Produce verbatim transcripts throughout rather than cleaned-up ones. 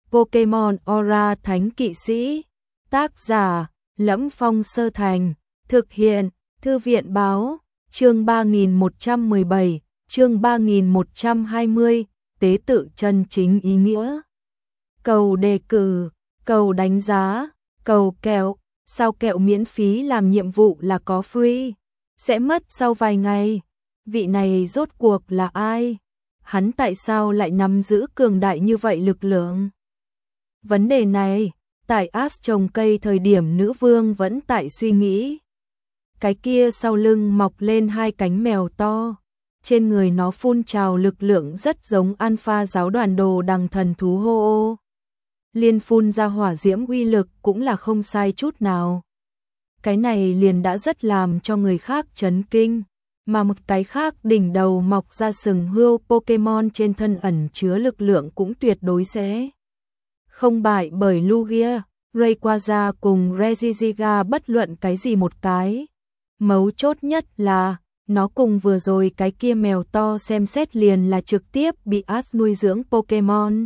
Pokemon Aura Thánh Kỵ Sĩ. Tác giả: Lẫm Phong Sơ Thành. Thực hiện: Thư viện báo. Chương ba nghìn một trăm mười bảy, chương ba nghìn một trăm hai mươi, tế tự chân chính ý nghĩa. Cầu đề cử, cầu đánh giá, cầu kẹo, sao kẹo miễn phí làm nhiệm vụ là có free, sẽ mất sau vài ngày. Vị này rốt cuộc là ai? Hắn tại sao lại nắm giữ cường đại như vậy lực lượng? Vấn đề này, tại Ash trồng cây thời điểm nữ vương vẫn tại suy nghĩ. Cái kia sau lưng mọc lên hai cánh mèo to, trên người nó phun trào lực lượng rất giống Alpha giáo đoàn đồ đằng thần thú hô ô. Liên phun ra hỏa diễm uy lực cũng là không sai chút nào. Cái này liền đã rất làm cho người khác chấn kinh, mà một cái khác đỉnh đầu mọc ra sừng hươu Pokemon trên thân ẩn chứa lực lượng cũng tuyệt đối sẽ không bại bởi Lugia, Rayquaza cùng Regigiga bất luận cái gì một cái. Mấu chốt nhất là, nó cùng vừa rồi cái kia mèo to xem xét liền là trực tiếp bị Ash nuôi dưỡng Pokemon.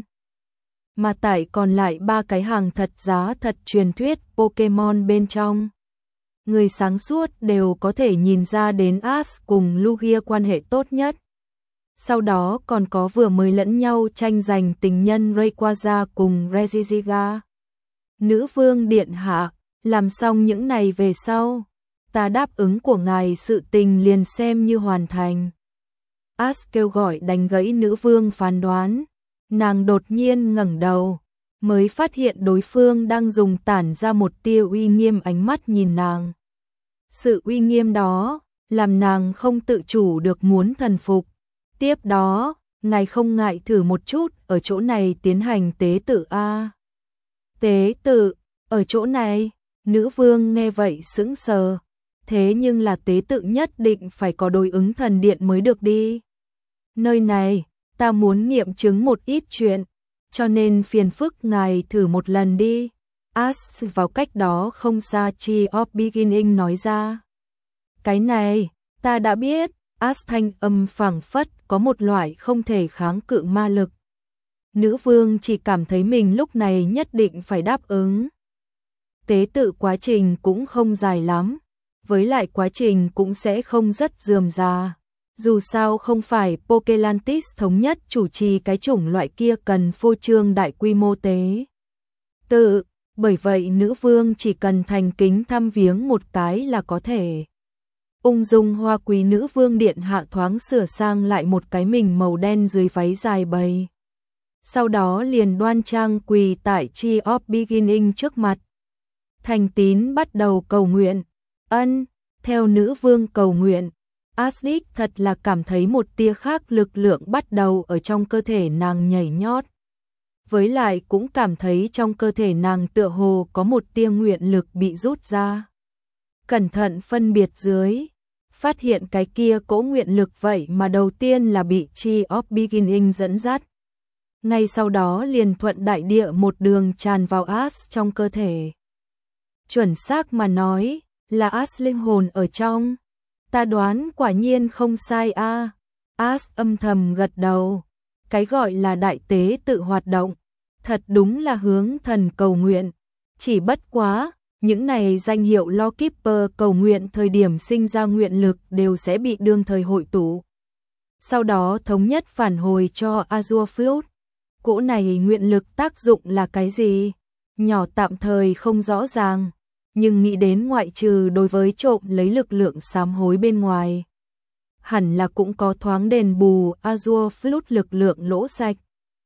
Mà tại còn lại ba cái hàng thật giá thật truyền thuyết Pokemon bên trong. Người sáng suốt đều có thể nhìn ra đến Ash cùng Lugia quan hệ tốt nhất. Sau đó còn có vừa mới lẫn nhau tranh giành tình nhân Rayquaza cùng Regigiga. Nữ vương điện hạ, làm xong những này về sau, ta đáp ứng của ngài sự tình liền xem như hoàn thành. Ash kêu gọi đánh gãy nữ vương phán đoán. Nàng đột nhiên ngẩng đầu, mới phát hiện đối phương đang dùng tản ra một tia uy nghiêm ánh mắt nhìn nàng. Sự uy nghiêm đó, làm nàng không tự chủ được muốn thần phục. Tiếp đó, ngài không ngại thử một chút ở chỗ này tiến hành tế tự a. Tế tự, ở chỗ này, nữ vương nghe vậy sững sờ. Thế nhưng là tế tự nhất định phải có đối ứng thần điện mới được đi. Nơi này, ta muốn nghiệm chứng một ít chuyện, cho nên phiền phức ngài thử một lần đi. Ash vào cách đó không xa Tree of Beginning nói ra. Cái này, ta đã biết. Ash thanh âm phảng phất có một loại không thể kháng cự ma lực. Nữ vương chỉ cảm thấy mình lúc này nhất định phải đáp ứng. Tế tự quá trình cũng không dài lắm, với lại quá trình cũng sẽ không rất rườm rà. Dù sao không phải Pokelantis thống nhất chủ trì cái chủng loại kia cần phô trương đại quy mô tế tự, bởi vậy nữ vương chỉ cần thành kính thăm viếng một cái là có thể. Ung dung hoa quý nữ vương điện hạ thoáng sửa sang lại một cái mình màu đen dưới váy dài bầy. Sau đó liền đoan trang quỳ tại Tree of Beginning trước mặt. Thành tín bắt đầu cầu nguyện. Ân, theo nữ vương cầu nguyện, Ashley thật là cảm thấy một tia khác lực lượng bắt đầu ở trong cơ thể nàng nhảy nhót. Với lại cũng cảm thấy trong cơ thể nàng tựa hồ có một tia nguyện lực bị rút ra. Cẩn thận phân biệt dưới, phát hiện cái kia cỗ nguyện lực vậy mà đầu tiên là bị Tree of Beginning dẫn dắt. Ngay sau đó liền thuận đại địa một đường tràn vào Ash trong cơ thể. Chuẩn xác mà nói, là Ash linh hồn ở trong. Ta đoán quả nhiên không sai a. À. Ash âm thầm gật đầu. Cái gọi là đại tế tự hoạt động, thật đúng là hướng thần cầu nguyện. Chỉ bất quá, những này danh hiệu Lore Keeper cầu nguyện thời điểm sinh ra nguyện lực đều sẽ bị đương thời hội tụ. Sau đó thống nhất phản hồi cho Azure Flood. Cỗ này nguyện lực tác dụng là cái gì? Nhỏ tạm thời không rõ ràng. Nhưng nghĩ đến ngoại trừ đối với trộm lấy lực lượng sám hối bên ngoài, hẳn là cũng có thoáng đền bù Azure Flood lực lượng lỗ sạch.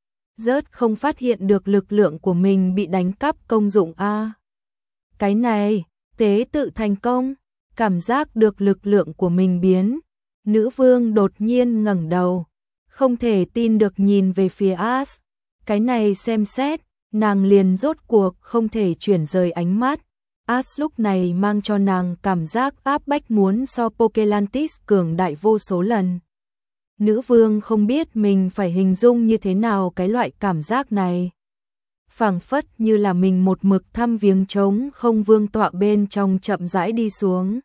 Rớt không phát hiện được lực lượng của mình bị đánh cắp công dụng a. Cái này, tế tự thành công, cảm giác được lực lượng của mình biến. Nữ vương đột nhiên ngẩng đầu, không thể tin được nhìn về phía Ash. Cái này xem xét, nàng liền rốt cuộc không thể chuyển rời ánh mắt. Ash lúc này mang cho nàng cảm giác áp bách muốn so Pokelantis cường đại vô số lần. Nữ vương không biết mình phải hình dung như thế nào cái loại cảm giác này. Phảng phất như là mình một mực thăm viếng trống không vương tọa bên trong chậm rãi đi xuống.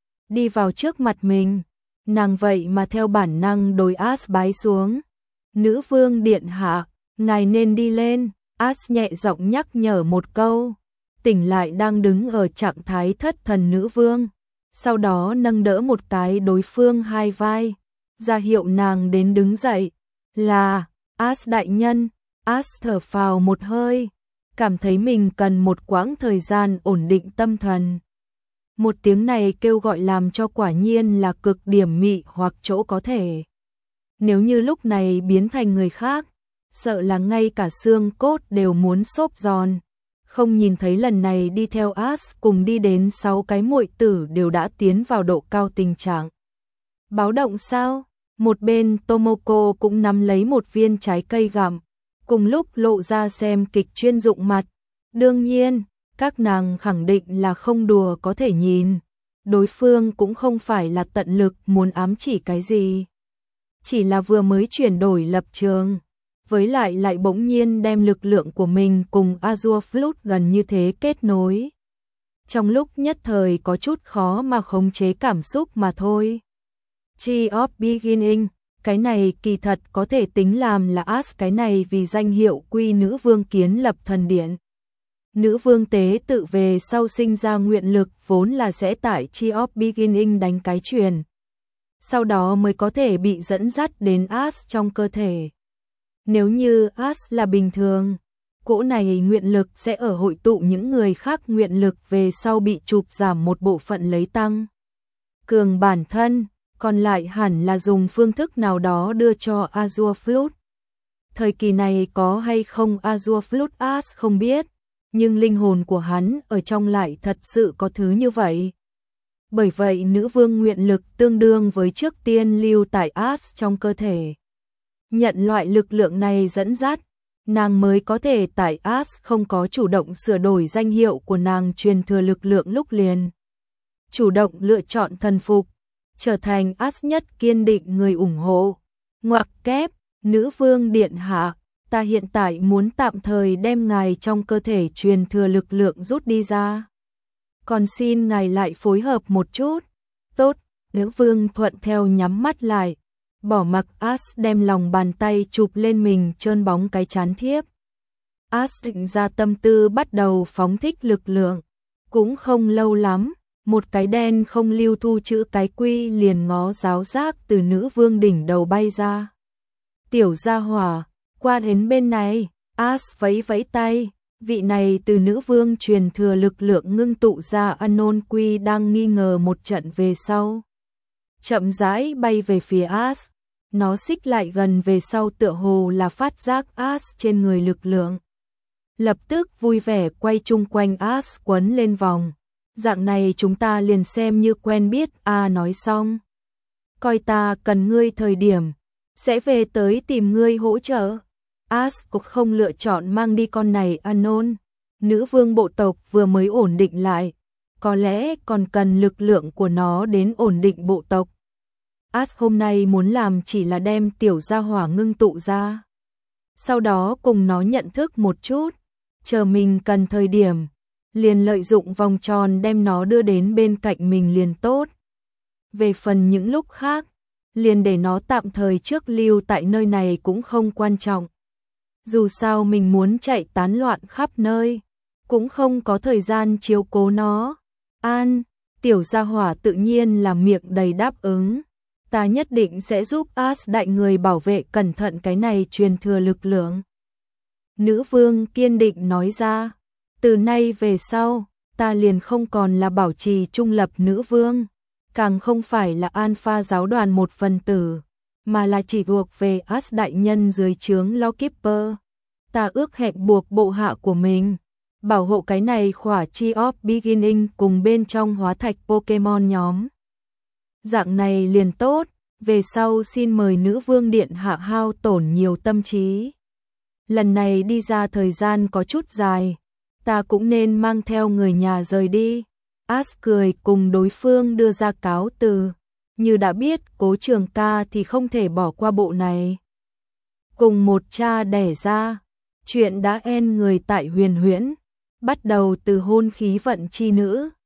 Đi vào trước mặt mình, nàng vậy mà theo bản năng đối Ash bái xuống. Nữ vương điện hạ, ngài nên đi lên, As nhẹ giọng nhắc nhở một câu, tỉnh lại đang đứng ở trạng thái thất thần nữ vương, sau đó nâng đỡ một cái đối phương hai vai, ra hiệu nàng đến đứng dậy, là, As đại nhân. As thở phào một hơi, cảm thấy mình cần một quãng thời gian ổn định tâm thần. Một tiếng này kêu gọi làm cho quả nhiên là cực điểm mị hoặc chỗ có thể. Nếu như lúc này biến thành người khác, sợ là ngay cả xương cốt đều muốn xốp giòn. Không nhìn thấy lần này đi theo As cùng đi đến sáu cái muội tử đều đã tiến vào độ cao tình trạng. Báo động sao? Một bên Tomoko cũng nắm lấy một viên trái cây gặm, cùng lúc lộ ra xem kịch chuyên dụng mặt. Đương nhiên, các nàng khẳng định là không đùa có thể nhìn. Đối phương cũng không phải là tận lực muốn ám chỉ cái gì. Chỉ là vừa mới chuyển đổi lập trường. Với lại lại bỗng nhiên đem lực lượng của mình cùng Azure Flute gần như thế kết nối. Trong lúc nhất thời có chút khó mà khống chế cảm xúc mà thôi. Tree of Beginning, cái này kỳ thật có thể tính làm là As cái này vì danh hiệu quy nữ vương kiến lập thần điện. Nữ vương tế tự về sau sinh ra nguyện lực vốn là sẽ tại Tree of Beginning đánh cái truyền. Sau đó mới có thể bị dẫn dắt đến As trong cơ thể. Nếu như As là bình thường, cỗ này nguyện lực sẽ ở hội tụ những người khác nguyện lực về sau bị chụp giảm một bộ phận lấy tăng cường bản thân, còn lại hẳn là dùng phương thức nào đó đưa cho Azure Flute. Thời kỳ này có hay không Azure Flute As không biết, nhưng linh hồn của hắn ở trong lại thật sự có thứ như vậy. Bởi vậy nữ vương nguyện lực tương đương với trước tiên lưu tại As trong cơ thể. Nhận loại lực lượng này dẫn dắt, nàng mới có thể tại As không có chủ động sửa đổi danh hiệu của nàng truyền thừa lực lượng lúc liền. Chủ động lựa chọn thần phục, trở thành As nhất kiên định người ủng hộ. Ngoặc kép, nữ vương điện hạ, ta hiện tại muốn tạm thời đem ngài trong cơ thể truyền thừa lực lượng rút đi ra. Còn xin ngài lại phối hợp một chút. Tốt, nữ vương thuận theo nhắm mắt lại. Bỏ mặc As đem lòng bàn tay chụp lên mình trơn bóng cái chán thiếp. As định ra tâm tư bắt đầu phóng thích lực lượng. Cũng không lâu lắm, một cái đen không lưu thu chữ cái quy liền ngó giáo giác từ nữ vương đỉnh đầu bay ra. Tiểu gia hỏa, qua đến bên này, As vẫy vẫy tay. Vị này từ nữ vương truyền thừa lực lượng ngưng tụ ra Anon Quy đang nghi ngờ một trận về sau. Chậm rãi bay về phía As. Nó xích lại gần về sau tựa hồ là phát giác As trên người lực lượng. Lập tức vui vẻ quay chung quanh As quấn lên vòng. Dạng này chúng ta liền xem như quen biết. A nói xong. Coi ta cần ngươi thời điểm, sẽ về tới tìm ngươi hỗ trợ. As cũng không lựa chọn mang đi con này Anon. Nữ vương bộ tộc vừa mới ổn định lại. Có lẽ còn cần lực lượng của nó đến ổn định bộ tộc. As hôm nay muốn làm chỉ là đem tiểu gia hỏa ngưng tụ ra. Sau đó cùng nó nhận thức một chút. Chờ mình cần thời điểm, liền lợi dụng vòng tròn đem nó đưa đến bên cạnh mình liền tốt. Về phần những lúc khác, liền để nó tạm thời trước lưu tại nơi này cũng không quan trọng. Dù sao mình muốn chạy tán loạn khắp nơi, cũng không có thời gian chiếu cố nó. An, tiểu gia hỏa tự nhiên là miệng đầy đáp ứng. Ta nhất định sẽ giúp As đại người bảo vệ cẩn thận cái này truyền thừa lực lượng. Nữ vương kiên định nói ra. Từ nay về sau, ta liền không còn là bảo trì trung lập nữ vương, càng không phải là Alpha giáo đoàn một phần tử, mà là chỉ thuộc về As đại nhân dưới trướng Lawkeeper. Ta ước hẹn buộc bộ hạ của mình bảo hộ cái này khỏa Tree of Beginning cùng bên trong hóa thạch Pokemon nhóm. Dạng này liền tốt, về sau xin mời nữ vương điện hạ hao tổn nhiều tâm trí. Lần này đi ra thời gian có chút dài, ta cũng nên mang theo người nhà rời đi. As cười cùng đối phương đưa ra cáo từ, như đã biết Cố Trường Ca thì không thể bỏ qua bộ này. Cùng một cha đẻ ra, chuyện đã en người tại Huyền Huyễn, bắt đầu từ hôn khí vận chi nữ,